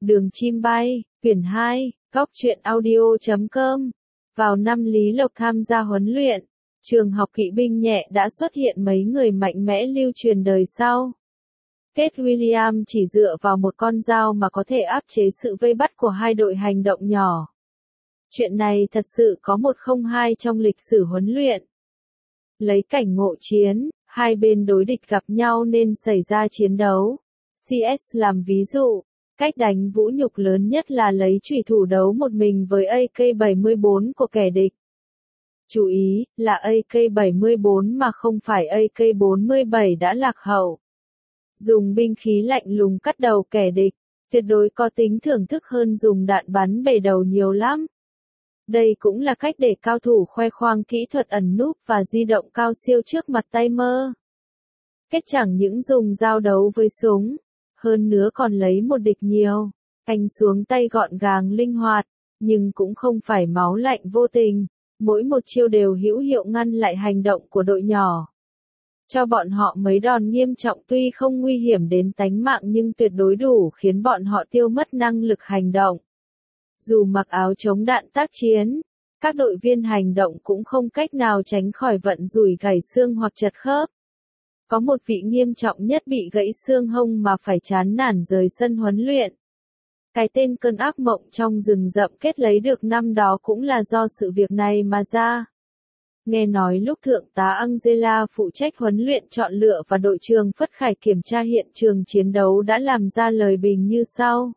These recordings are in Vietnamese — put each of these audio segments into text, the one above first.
Đường chim bay, quyển 2, góc truyện audio.com. Vào năm Lý Lộc tham gia huấn luyện, trường học kỵ binh nhẹ đã xuất hiện mấy người mạnh mẽ lưu truyền đời sau. Kate Williams chỉ dựa vào một con dao mà có thể áp chế sự vây bắt của hai đội hành động nhỏ. Chuyện này thật sự có 102 trong lịch sử huấn luyện. Lấy cảnh ngộ chiến, hai bên đối địch gặp nhau nên xảy ra chiến đấu. CS làm ví dụ, cách đánh vũ nhục lớn nhất là lấy chủy thủ đấu một mình với AK-74 của kẻ địch. Chú ý, là AK-74 mà không phải AK-47 đã lạc hậu. Dùng binh khí lạnh lùng cắt đầu kẻ địch, tuyệt đối có tính thưởng thức hơn dùng đạn bắn bể đầu nhiều lắm. Đây cũng là cách để cao thủ khoe khoang kỹ thuật ẩn núp và di động cao siêu trước mặt tay mơ. Kết chẳng những dùng dao đấu với súng, hơn nữa còn lấy một địch nhiều, canh xuống tay gọn gàng linh hoạt, nhưng cũng không phải máu lạnh vô tình, mỗi một chiêu đều hữu hiệu ngăn lại hành động của đội nhỏ. Cho bọn họ mấy đòn nghiêm trọng tuy không nguy hiểm đến tánh mạng nhưng tuyệt đối đủ khiến bọn họ tiêu mất năng lực hành động. Dù mặc áo chống đạn tác chiến, các đội viên hành động cũng không cách nào tránh khỏi vận rủi gãy xương hoặc chật khớp. Có một vị nghiêm trọng nhất bị gãy xương hông mà phải chán nản rời sân huấn luyện. Cái tên cơn ác mộng trong rừng rậm kết lấy được năm đó cũng là do sự việc này mà ra. Nghe nói lúc Thượng tá Angela phụ trách huấn luyện chọn lựa và đội trưởng Phất Khải kiểm tra hiện trường chiến đấu đã làm ra lời bình như sau.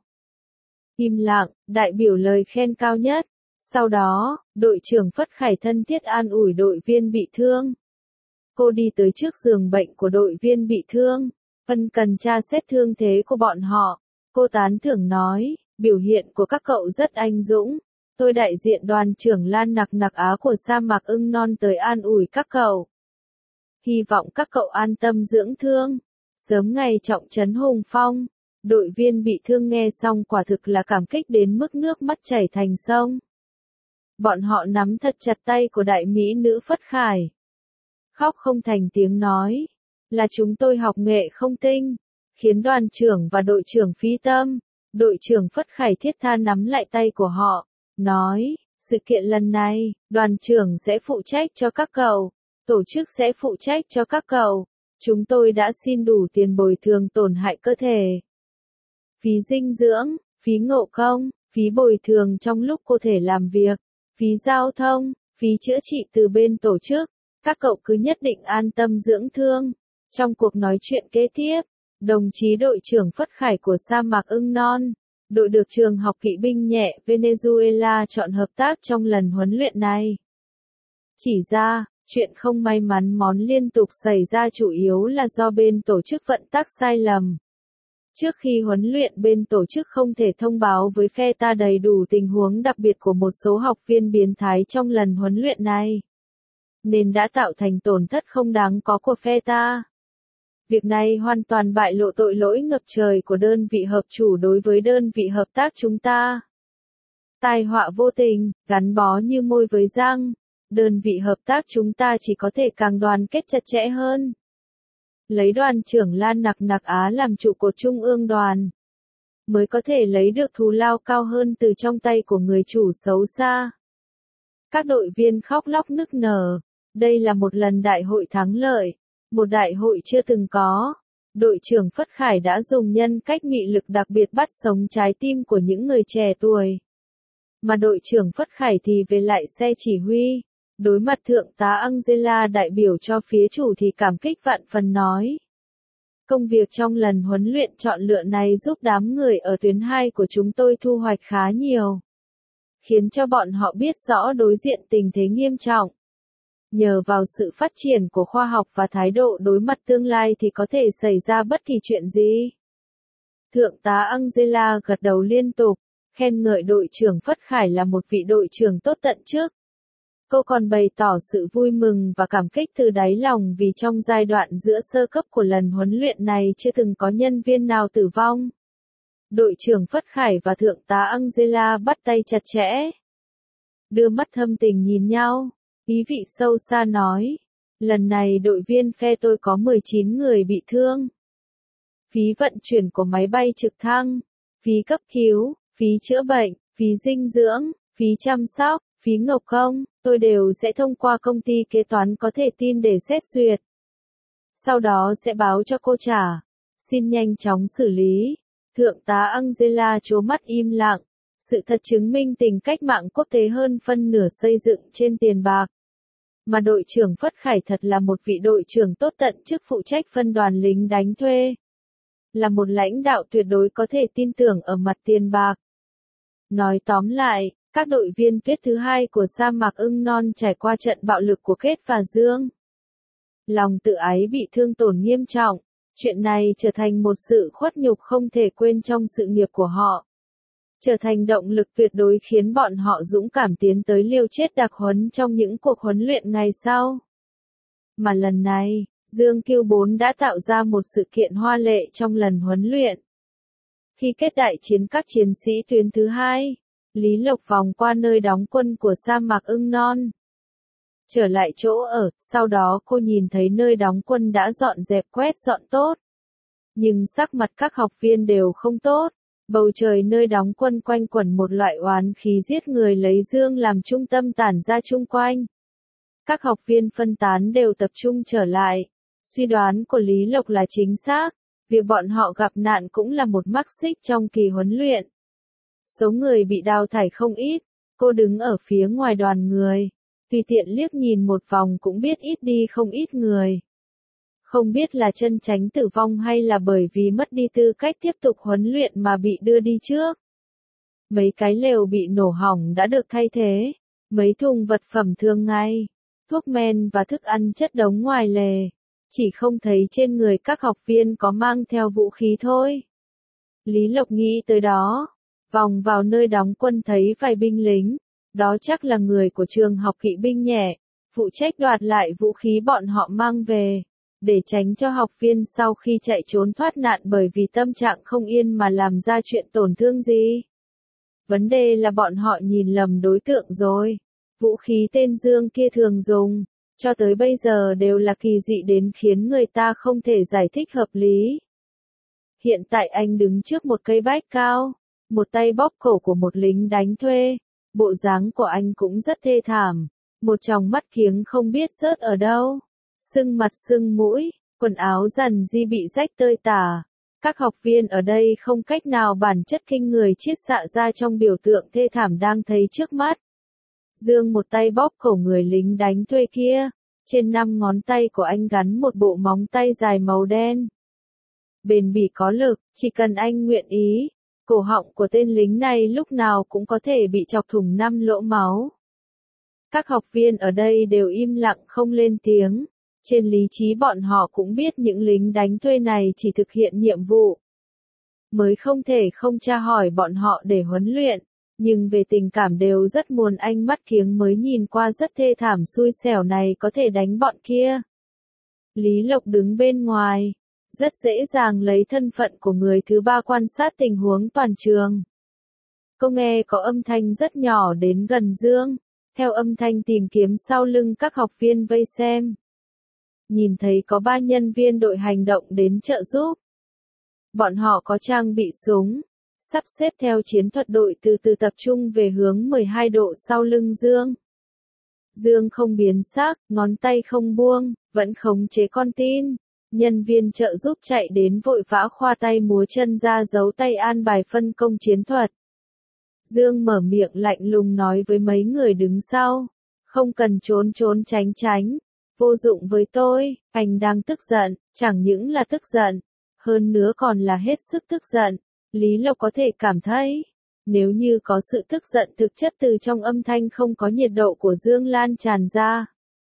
Im lặng, đại biểu lời khen cao nhất. Sau đó, đội trưởng Phất Khải thân thiết an ủi đội viên bị thương. Cô đi tới trước giường bệnh của đội viên bị thương, ân cần tra xét thương thế của bọn họ. Cô tán thưởng nói, biểu hiện của các cậu rất anh dũng. Tôi đại diện đoàn trưởng Lan Nặc Nặc Á của sa mạc ưng non tới an ủi các cậu. Hy vọng các cậu an tâm dưỡng thương, sớm ngày trọng trấn hùng phong. Đội viên bị thương nghe xong quả thực là cảm kích đến mức nước mắt chảy thành sông. Bọn họ nắm thật chặt tay của đại mỹ nữ Phất Khải. Khóc không thành tiếng nói, là chúng tôi học nghệ không tinh, khiến đoàn trưởng và đội trưởng phí tâm. Đội trưởng Phất Khải thiết tha nắm lại tay của họ, nói, sự kiện lần này, đoàn trưởng sẽ phụ trách cho các cậu, tổ chức sẽ phụ trách cho các cậu. Chúng tôi đã xin đủ tiền bồi thường tổn hại cơ thể, phí dinh dưỡng, phí ngộ công, phí bồi thường trong lúc cô thể làm việc, phí giao thông, phí chữa trị từ bên tổ chức. Các cậu cứ nhất định an tâm dưỡng thương. Trong cuộc nói chuyện kế tiếp, đồng chí đội trưởng Phất Khải của sa mạc ưng non, đội được trường học kỵ binh nhẹ Venezuela chọn hợp tác trong lần huấn luyện này. Chỉ ra, chuyện không may mắn món liên tục xảy ra chủ yếu là do bên tổ chức vận tắc sai lầm. Trước khi huấn luyện bên tổ chức không thể thông báo với phe ta đầy đủ tình huống đặc biệt của một số học viên biến thái trong lần huấn luyện này, nên đã tạo thành tổn thất không đáng có của phe ta. Việc này hoàn toàn bại lộ tội lỗi ngập trời của đơn vị hợp chủ đối với đơn vị hợp tác chúng ta. Tai họa vô tình, gắn bó như môi với răng, đơn vị hợp tác chúng ta chỉ có thể càng đoàn kết chặt chẽ hơn. Lấy đoàn trưởng Lan Nặc Nặc Á làm trụ cột trung ương đoàn, mới có thể lấy được thù lao cao hơn từ trong tay của người chủ xấu xa. Các đội viên khóc lóc nức nở. Đây là một lần đại hội thắng lợi, một đại hội chưa từng có. Đội trưởng Phất Khải đã dùng nhân cách mị lực đặc biệt bắt sống trái tim của những người trẻ tuổi. Mà đội trưởng Phất Khải thì về lại xe chỉ huy. Đối mặt Thượng tá Angela đại biểu cho phía chủ thì cảm kích vạn phần nói. Công việc trong lần huấn luyện chọn lựa này giúp đám người ở tuyến 2 của chúng tôi thu hoạch khá nhiều, khiến cho bọn họ biết rõ đối diện tình thế nghiêm trọng. Nhờ vào sự phát triển của khoa học và thái độ đối mặt tương lai thì có thể xảy ra bất kỳ chuyện gì. Thượng tá Angela gật đầu liên tục, khen ngợi đội trưởng Phất Khải là một vị đội trưởng tốt tận chức. Cô còn bày tỏ sự vui mừng và cảm kích từ đáy lòng vì trong giai đoạn giữa sơ cấp của lần huấn luyện này chưa từng có nhân viên nào tử vong. Đội trưởng Phất Khải và Thượng tá Angela bắt tay chặt chẽ, đưa mắt thâm tình nhìn nhau. Ý vị sâu xa nói, lần này đội viên phe tôi có 19 người bị thương. Phí vận chuyển của máy bay trực thăng, phí cấp cứu, phí chữa bệnh, phí dinh dưỡng, phí chăm sóc, phí nộp công, tôi đều sẽ thông qua công ty kế toán có thể tin để xét duyệt. Sau đó sẽ báo cho cô trả. Xin nhanh chóng xử lý. Thượng tá Angela trố mắt im lặng. Sự thật chứng minh tình cách mạng quốc tế hơn phân nửa xây dựng trên tiền bạc. Mà đội trưởng Phất Khải thật là một vị đội trưởng tốt tận chức phụ trách phân đoàn lính đánh thuê. Là một lãnh đạo tuyệt đối có thể tin tưởng ở mặt tiền bạc. Nói tóm lại, các đội viên tuyết thứ hai của sa mạc ưng non trải qua trận bạo lực của Kết và Dương. Lòng tự ái bị thương tổn nghiêm trọng, chuyện này trở thành một sự khuất nhục không thể quên trong sự nghiệp của họ. Trở thành động lực tuyệt đối khiến bọn họ dũng cảm tiến tới liều chết đặc huấn trong những cuộc huấn luyện ngày sau. Mà lần này, Dương Kiêu 4 đã tạo ra một sự kiện hoa lệ trong lần huấn luyện. Khi kết đại chiến các chiến sĩ tuyến thứ hai, Lý Lộc vòng qua nơi đóng quân của sa mạc ưng non. Trở lại chỗ ở, sau đó cô nhìn thấy nơi đóng quân đã dọn dẹp quét dọn tốt. Nhưng sắc mặt các học viên đều không tốt. Bầu trời nơi đóng quân quanh quẩn một loại oán khí giết người lấy Dương làm trung tâm tản ra chung quanh. Các học viên phân tán đều tập trung trở lại. Suy đoán của Lý Lộc là chính xác. Việc bọn họ gặp nạn cũng là một mắc xích trong kỳ huấn luyện. Số người bị đào thải không ít. Cô đứng ở phía ngoài đoàn người. Tùy tiện liếc nhìn một vòng cũng biết ít đi không ít người. Không biết là chân tránh tử vong hay là bởi vì mất đi tư cách tiếp tục huấn luyện mà bị đưa đi trước. Mấy cái lều bị nổ hỏng đã được thay thế. Mấy thùng vật phẩm thường ngày, thuốc men và thức ăn chất đống ngoài lề. Chỉ không thấy trên người các học viên có mang theo vũ khí thôi. Lý Lộc nghĩ tới đó. Vòng vào nơi đóng quân thấy vài binh lính. Đó chắc là người của trường học kỵ binh nhẹ. Phụ trách đoạt lại vũ khí bọn họ mang về. Để tránh cho học viên sau khi chạy trốn thoát nạn bởi vì tâm trạng không yên mà làm ra chuyện tổn thương gì. Vấn đề là bọn họ nhìn lầm đối tượng rồi. Vũ khí tên Dương kia thường dùng, cho tới bây giờ đều là kỳ dị đến khiến người ta không thể giải thích hợp lý. Hiện tại anh đứng trước một cây bách cao, một tay bóp cổ của một lính đánh thuê. Bộ dáng của anh cũng rất thê thảm, một tròng mắt kiếng không biết rớt ở đâu. Sưng mặt sưng mũi, quần áo dằn di bị rách tơi tả. Các học viên ở đây không cách nào bản chất kinh người chiết xạ ra trong biểu tượng thê thảm đang thấy trước mắt. Dương một tay bóp cổ người lính đánh thuê kia, trên 5 ngón tay của anh gắn một bộ móng tay dài màu đen. Bền bỉ có lực, chỉ cần anh nguyện ý, cổ họng của tên lính này lúc nào cũng có thể bị chọc thủng 5 lỗ máu. Các học viên ở đây đều im lặng không lên tiếng. Trên lý trí bọn họ cũng biết những lính đánh thuê này chỉ thực hiện nhiệm vụ. Mới không thể không tra hỏi bọn họ để huấn luyện, nhưng về tình cảm đều rất muốn anh mắt kiếng mới nhìn qua rất thê thảm xui xẻo này có thể đánh bọn kia. Lý Lộc đứng bên ngoài, rất dễ dàng lấy thân phận của người thứ ba quan sát tình huống toàn trường. Cô nghe có âm thanh rất nhỏ đến gần Dương, theo âm thanh tìm kiếm sau lưng các học viên vây xem. Nhìn thấy có 3 nhân viên đội hành động đến trợ giúp. Bọn họ có trang bị súng, sắp xếp theo chiến thuật đội từ từ tập trung về hướng 12 độ sau lưng Dương. Dương không biến sắc, ngón tay không buông, vẫn khống chế con tin. Nhân viên trợ giúp chạy đến vội vã khoa tay múa chân ra giấu tay an bài phân công chiến thuật. Dương mở miệng lạnh lùng nói với mấy người đứng sau. Không cần trốn tránh tránh. Vô dụng với tôi, anh đang tức giận, chẳng những là tức giận, hơn nữa còn là hết sức tức giận. Lý Lộc có thể cảm thấy, nếu như có sự tức giận thực chất từ trong âm thanh không có nhiệt độ của Dương lan tràn ra.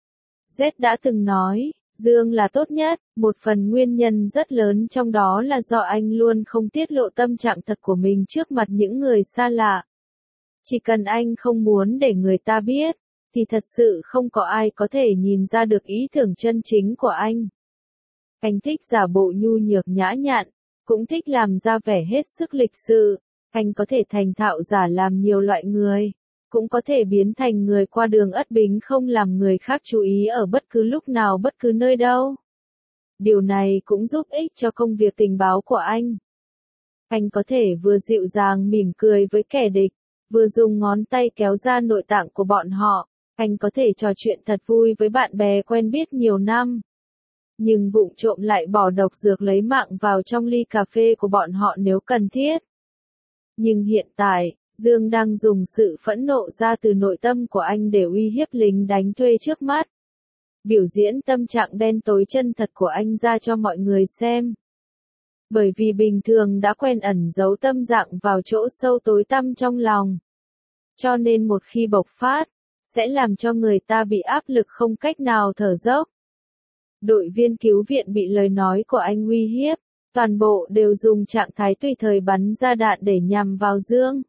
Z đã từng nói, Dương là tốt nhất, một phần nguyên nhân rất lớn trong đó là do anh luôn không tiết lộ tâm trạng thật của mình trước mặt những người xa lạ. Chỉ cần anh không muốn để người ta biết, thì thật sự không có ai có thể nhìn ra được ý tưởng chân chính của anh. Anh thích giả bộ nhu nhược nhã nhặn, cũng thích làm ra vẻ hết sức lịch sự. Anh có thể thành thạo giả làm nhiều loại người, cũng có thể biến thành người qua đường ất bính không làm người khác chú ý ở bất cứ lúc nào bất cứ nơi đâu. Điều này cũng giúp ích cho công việc tình báo của anh. Anh có thể vừa dịu dàng mỉm cười với kẻ địch, vừa dùng ngón tay kéo ra nội tạng của bọn họ. Anh có thể trò chuyện thật vui với bạn bè quen biết nhiều năm. Nhưng vụng trộm lại bỏ độc dược lấy mạng vào trong ly cà phê của bọn họ nếu cần thiết. Nhưng hiện tại, Dương đang dùng sự phẫn nộ ra từ nội tâm của anh để uy hiếp lính đánh thuê trước mắt. Biểu diễn tâm trạng đen tối chân thật của anh ra cho mọi người xem. Bởi vì bình thường đã quen ẩn giấu tâm trạng vào chỗ sâu tối tăm trong lòng. Cho nên một khi bộc phát, sẽ làm cho người ta bị áp lực không cách nào thở dốc. Đội viên cứu viện bị lời nói của anh uy hiếp, toàn bộ đều dùng trạng thái tùy thời bắn ra đạn để nhằm vào Dương.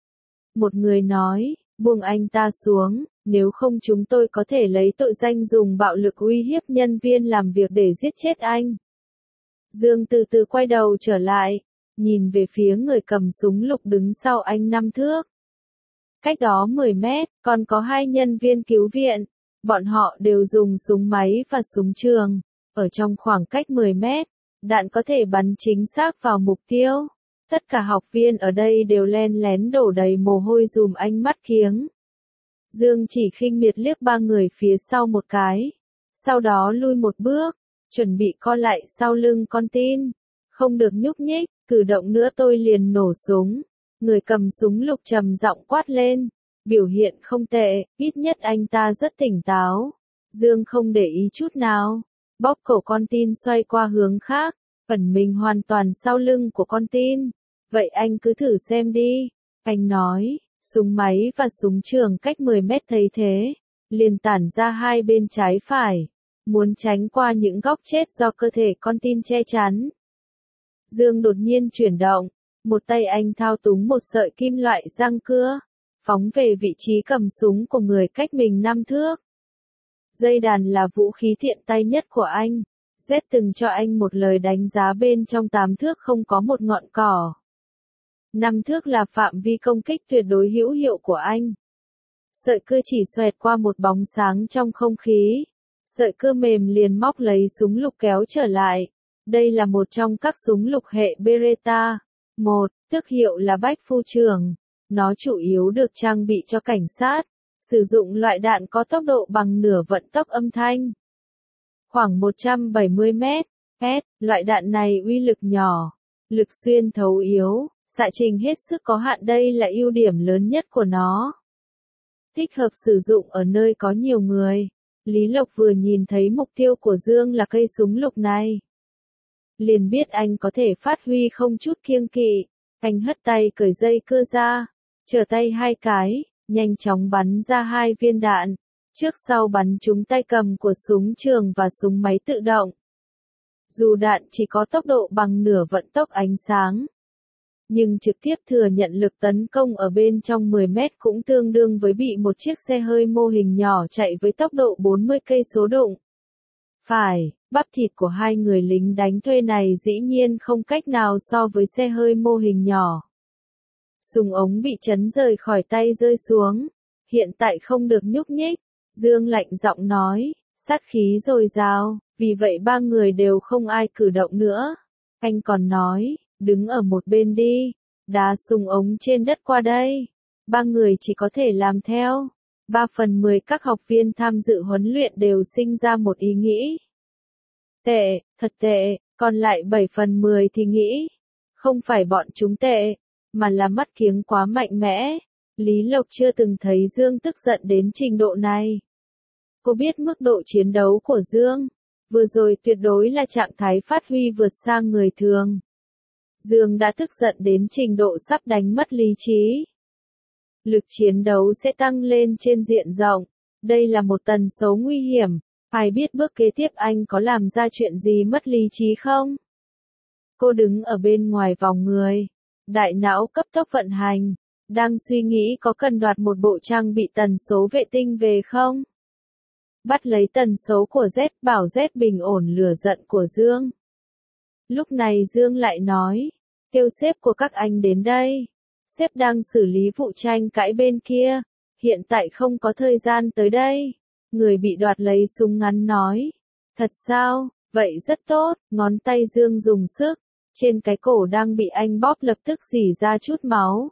Một người nói, buông anh ta xuống, nếu không chúng tôi có thể lấy tội danh dùng bạo lực uy hiếp nhân viên làm việc để giết chết anh. Dương từ từ quay đầu trở lại, nhìn về phía người cầm súng lục đứng sau anh 5 thước. Cách đó 10 mét, còn có 2 nhân viên cứu viện. Bọn họ đều dùng súng máy và súng trường. Ở trong khoảng cách 10 mét, đạn có thể bắn chính xác vào mục tiêu. Tất cả học viên ở đây đều len lén đổ đầy mồ hôi dùm ánh mắt kiếng. Dương chỉ khinh miệt liếc 3 người phía sau một cái. Sau đó lui một bước, chuẩn bị co lại sau lưng con tin. Không được nhúc nhích, cử động nữa tôi liền nổ súng. Người cầm súng lục trầm giọng quát lên. Biểu hiện không tệ, ít nhất anh ta rất tỉnh táo. Dương không để ý chút nào. Bóp cổ con tin xoay qua hướng khác, ẩn mình hoàn toàn sau lưng của con tin. Vậy anh cứ thử xem đi. Anh nói, súng máy và súng trường cách 10 mét thấy thế. Liền tản ra hai bên trái phải. Muốn tránh qua những góc chết do cơ thể con tin che chắn. Dương đột nhiên chuyển động. Một tay anh thao túng một sợi kim loại răng cưa. Phóng về vị trí cầm súng của người cách mình 5 thước. Dây đàn là vũ khí tiện tay nhất của anh. Z từng cho anh một lời đánh giá bên trong 8 thước không có một ngọn cỏ. 5 thước là phạm vi công kích tuyệt đối hữu hiệu của anh. Sợi cưa chỉ xoẹt qua một bóng sáng trong không khí. Sợi cưa mềm liền móc lấy súng lục kéo trở lại. Đây là một trong các súng lục hệ Beretta. Tước hiệu là Bách Phu Trường. Nó chủ yếu được trang bị cho cảnh sát, sử dụng loại đạn có tốc độ bằng nửa vận tốc âm thanh. Khoảng 170 mét, loại đạn này uy lực nhỏ, lực xuyên thấu yếu, xạ trình hết sức có hạn, đây là ưu điểm lớn nhất của nó. Thích hợp sử dụng ở nơi có nhiều người. Lý Lộc vừa nhìn thấy mục tiêu của Dương là cây súng lục này. Liền biết anh có thể phát huy không chút kiêng kỵ. Anh hất tay cởi dây cưa ra. Trở tay 2 cái, nhanh chóng bắn ra 2 viên đạn, trước sau bắn trúng tay cầm của súng trường và súng máy tự động. Dù đạn chỉ có tốc độ bằng nửa vận tốc ánh sáng, nhưng trực tiếp thừa nhận lực tấn công ở bên trong 10 mét cũng tương đương với bị một chiếc xe hơi mô hình nhỏ chạy với tốc độ 40 cây số đụng. Phải, bắp thịt của 2 người lính đánh thuê này dĩ nhiên không cách nào so với xe hơi mô hình nhỏ. Súng ống bị chấn rời khỏi tay rơi xuống. Hiện tại không được nhúc nhích. Dương lạnh giọng nói, sát khí dồi dào, vì vậy 3 người đều không ai cử động nữa. Anh còn nói, đứng ở một bên đi, đá súng ống trên đất qua đây. 3 người chỉ có thể làm theo. 3/10 các học viên tham dự huấn luyện đều sinh ra một ý nghĩ. Tệ, thật tệ, còn lại 7/10 thì nghĩ. Không phải bọn chúng tệ, mà là mắt kiếng quá mạnh mẽ. Lý Lộc chưa từng thấy Dương tức giận đến trình độ này. Cô biết mức độ chiến đấu của Dương. Vừa rồi tuyệt đối là trạng thái phát huy vượt xa người thường. Dương đã tức giận đến trình độ sắp đánh mất lý trí. Lực chiến đấu sẽ tăng lên trên diện rộng. Đây là một tần số nguy hiểm. Ai biết bước kế tiếp anh có làm ra chuyện gì mất lý trí không? Cô đứng ở bên ngoài vòng người. Đại não cấp tốc vận hành. Đang suy nghĩ có cần đoạt một bộ trang bị tần số vệ tinh về không? Bắt lấy tần số của Z, bảo Z bình ổn lửa giận của Dương. Lúc này Dương lại nói, kêu sếp của các anh đến đây. Sếp đang xử lý vụ tranh cãi bên kia, hiện tại không có thời gian tới đây. Người bị đoạt lấy súng ngắn nói, thật sao, vậy rất tốt, ngón tay Dương dùng sức, Trên cái cổ đang bị anh bóp lập tức rỉ ra chút máu.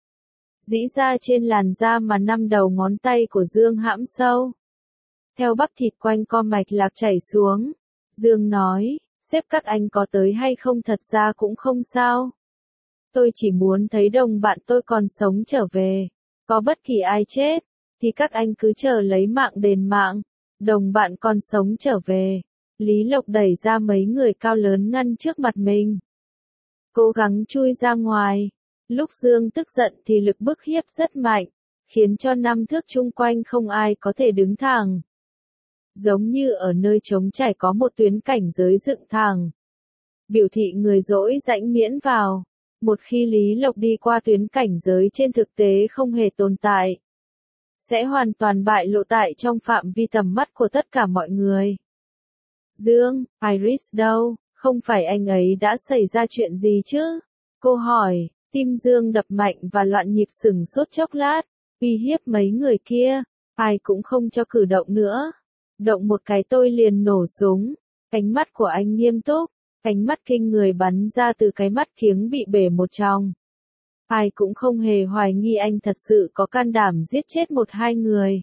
Rỉ ra trên làn da mà 5 đầu ngón tay của Dương hãm sâu. Theo bắp thịt quanh co mạch lạc chảy xuống. Dương nói, sếp các anh có tới hay không thật ra cũng không sao. Tôi chỉ muốn thấy đồng bạn tôi còn sống trở về. Có bất kỳ ai chết, thì các anh cứ chờ lấy mạng đền mạng. Đồng bạn còn sống trở về. Lý Lộc đẩy ra mấy người cao lớn ngăn trước mặt mình. Cố gắng chui ra ngoài. Lúc Dương tức giận thì lực bức hiếp rất mạnh, khiến cho 5 thước chung quanh không ai có thể đứng thẳng. Giống như ở nơi trống trải có một tuyến cảnh giới dựng thẳng. Biểu thị người dỗi rãnh miễn vào. Một khi Lý Lộc đi qua tuyến cảnh giới trên thực tế không hề tồn tại, sẽ hoàn toàn bại lộ tại trong phạm vi tầm mắt của tất cả mọi người. Dương, Iris đâu? Không phải anh ấy đã xảy ra chuyện gì chứ? Cô hỏi, tim Dương đập mạnh và loạn nhịp sừng sốt chốc lát, uy hiếp mấy người kia, ai cũng không cho cử động nữa. Động một cái tôi liền nổ súng. Ánh mắt của anh nghiêm túc, ánh mắt kinh người bắn ra từ cái mắt kiếng bị bể một tròng. Ai cũng không hề hoài nghi anh thật sự có can đảm giết chết 1-2 người.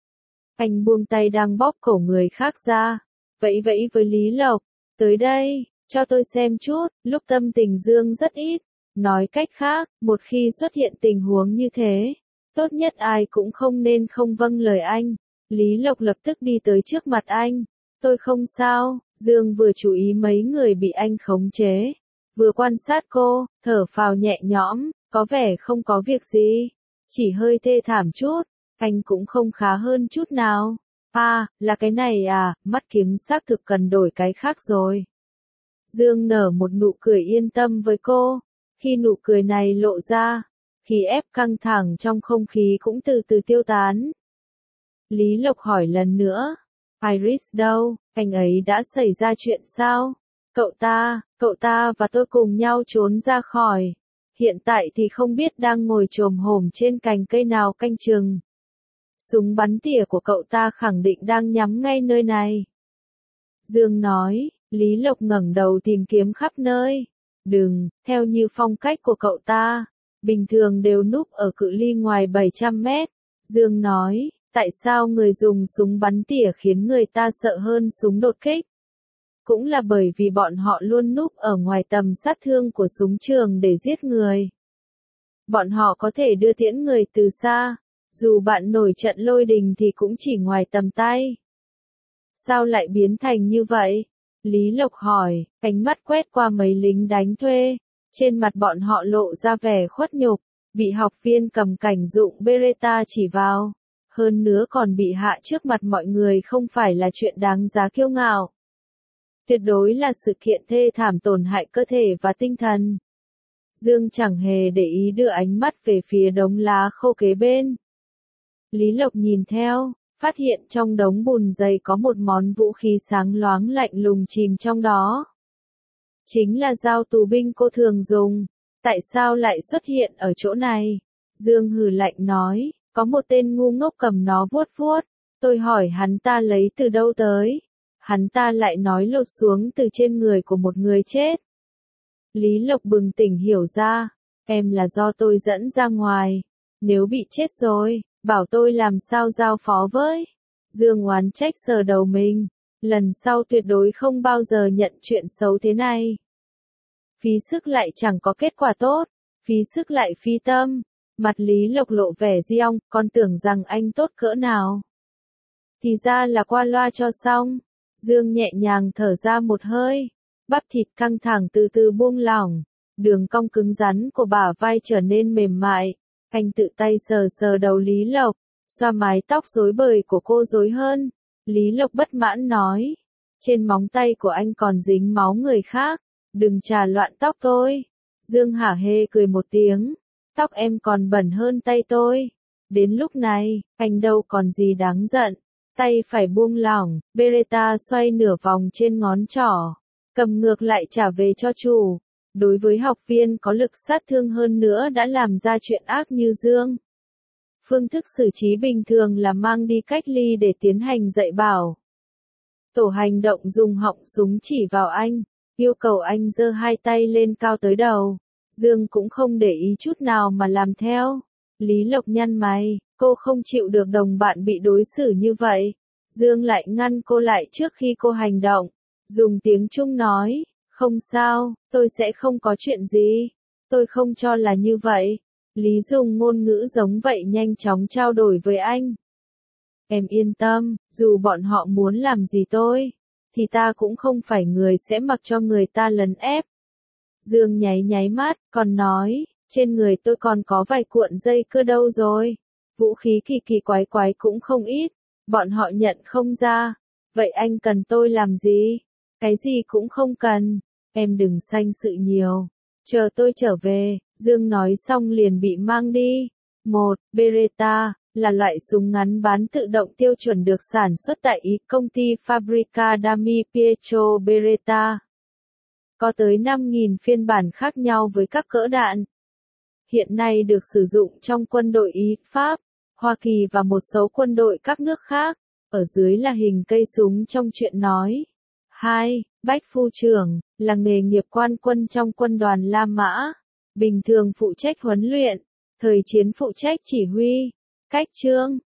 Anh buông tay đang bóp cổ người khác ra, vẫy vẫy với Lý Lộc, tới đây, cho tôi xem chút. Lúc tâm tình Dương rất ít. Nói cách khác, một khi xuất hiện tình huống như thế, tốt nhất ai cũng không nên không vâng lời anh. Lý Lộc lập tức đi tới trước mặt anh. Tôi không sao. Dương vừa chú ý mấy người bị anh khống chế, vừa quan sát cô, thở phào nhẹ nhõm, có vẻ không có việc gì. Chỉ hơi thê thảm chút, anh cũng không khá hơn chút nào. À, là cái này à, mắt kiếng xác thực cần đổi cái khác rồi. Dương nở một nụ cười yên tâm với cô. Khi nụ cười này lộ ra, khí ép căng thẳng trong không khí cũng từ từ tiêu tán. Lý Lộc hỏi lần nữa, Iris đâu, anh ấy đã xảy ra chuyện sao? Cậu ta và tôi cùng nhau trốn ra khỏi. Hiện tại thì không biết đang ngồi chồm hổm trên cành cây nào canh chừng. Súng bắn tỉa của cậu ta khẳng định đang nhắm ngay nơi này. Dương nói, Lý Lộc ngẩng đầu tìm kiếm khắp nơi. Đừng, theo như phong cách của cậu ta, bình thường đều núp ở cự ly ngoài 700 mét. Dương nói, tại sao người dùng súng bắn tỉa khiến người ta sợ hơn súng đột kích? Cũng là bởi vì bọn họ luôn núp ở ngoài tầm sát thương của súng trường để giết người. Bọn họ có thể đưa tiễn người từ xa, dù bạn nổi trận lôi đình thì cũng chỉ ngoài tầm tay. Sao lại biến thành như vậy? Lý Lộc hỏi, ánh mắt quét qua mấy lính đánh thuê. Trên mặt bọn họ lộ ra vẻ khuất nhục, bị học viên cầm cảnh dụng Beretta chỉ vào. Hơn nữa còn bị hạ trước mặt mọi người không phải là chuyện đáng giá kiêu ngạo. Tuyệt đối là sự kiện thê thảm tổn hại cơ thể và tinh thần. Dương chẳng hề để ý đưa ánh mắt về phía đống lá khô kế bên. Lý Lộc nhìn theo, phát hiện trong đống bùn dày có một món vũ khí sáng loáng lạnh lùng chìm trong đó. Chính là dao tù binh cô thường dùng. Tại sao lại xuất hiện ở chỗ này? Dương hừ lạnh nói, có một tên ngu ngốc cầm nó vuốt vuốt. Tôi hỏi hắn ta lấy từ đâu tới. Hắn ta lại nói lột xuống từ trên người của một người chết. Lý Lộc bừng tỉnh hiểu ra, em là do tôi dẫn ra ngoài. Nếu bị chết rồi, bảo tôi làm sao giao phó với. Dương oán trách sờ đầu mình, lần sau tuyệt đối không bao giờ nhận chuyện xấu thế này. Phí sức lại chẳng có kết quả tốt, phí sức lại phi tâm. Mặt Lý Lộc lộ vẻ giong, con tưởng rằng anh tốt cỡ nào. Thì ra là qua loa cho xong. Dương nhẹ nhàng thở ra một hơi, bắp thịt căng thẳng từ từ buông lỏng, đường cong cứng rắn của bả vai trở nên mềm mại. Anh tự tay sờ sờ đầu Lý Lộc, xoa mái tóc rối bời của cô rối hơn. Lý Lộc bất mãn nói, trên móng tay của anh còn dính máu người khác, đừng trà loạn tóc tôi. Dương hả hê cười một tiếng, tóc em còn bẩn hơn tay tôi. Đến lúc này, anh đâu còn gì đáng giận. Tay phải buông lỏng, Beretta xoay nửa vòng trên ngón trỏ, cầm ngược lại trả về cho chủ. Đối với học viên có lực sát thương hơn nữa đã làm ra chuyện ác như Dương, phương thức xử trí bình thường là mang đi cách ly để tiến hành dạy bảo. Tổ hành động dùng họng súng chỉ vào anh, yêu cầu anh giơ hai tay lên cao tới đầu. Dương cũng không để ý chút nào mà làm theo. Lý Lộc nhăn mày, cô không chịu được đồng bạn bị đối xử như vậy. Dương lại ngăn cô lại trước khi cô hành động. Dùng tiếng Trung nói, không sao, tôi sẽ không có chuyện gì. Tôi không cho là như vậy. Lý dùng ngôn ngữ giống vậy nhanh chóng trao đổi với anh. Em yên tâm, dù bọn họ muốn làm gì tôi, thì ta cũng không phải người sẽ mặc cho người ta lấn ép. Dương nháy nháy mắt, còn nói, trên người tôi còn có vài cuộn dây cưa đâu rồi. Vũ khí kỳ kỳ quái quái cũng không ít, bọn họ nhận không ra. Vậy anh cần tôi làm gì? Cái gì cũng không cần, em đừng sanh sự nhiều. Chờ tôi trở về, Dương nói xong liền bị mang đi. 1. Beretta là loại súng ngắn bán tự động tiêu chuẩn được sản xuất tại Ý, công ty Fabbrica Dami Pietro Beretta. Có tới 5.000 phiên bản khác nhau với các cỡ đạn. Hiện nay được sử dụng trong quân đội Ý, Pháp, Hoa Kỳ và một số quân đội các nước khác. Ở dưới là hình cây súng trong truyện nói. 2. Bách phu trưởng, là nghề nghiệp quan quân trong quân đoàn La Mã. Bình thường phụ trách huấn luyện, thời chiến phụ trách chỉ huy. Cách chương,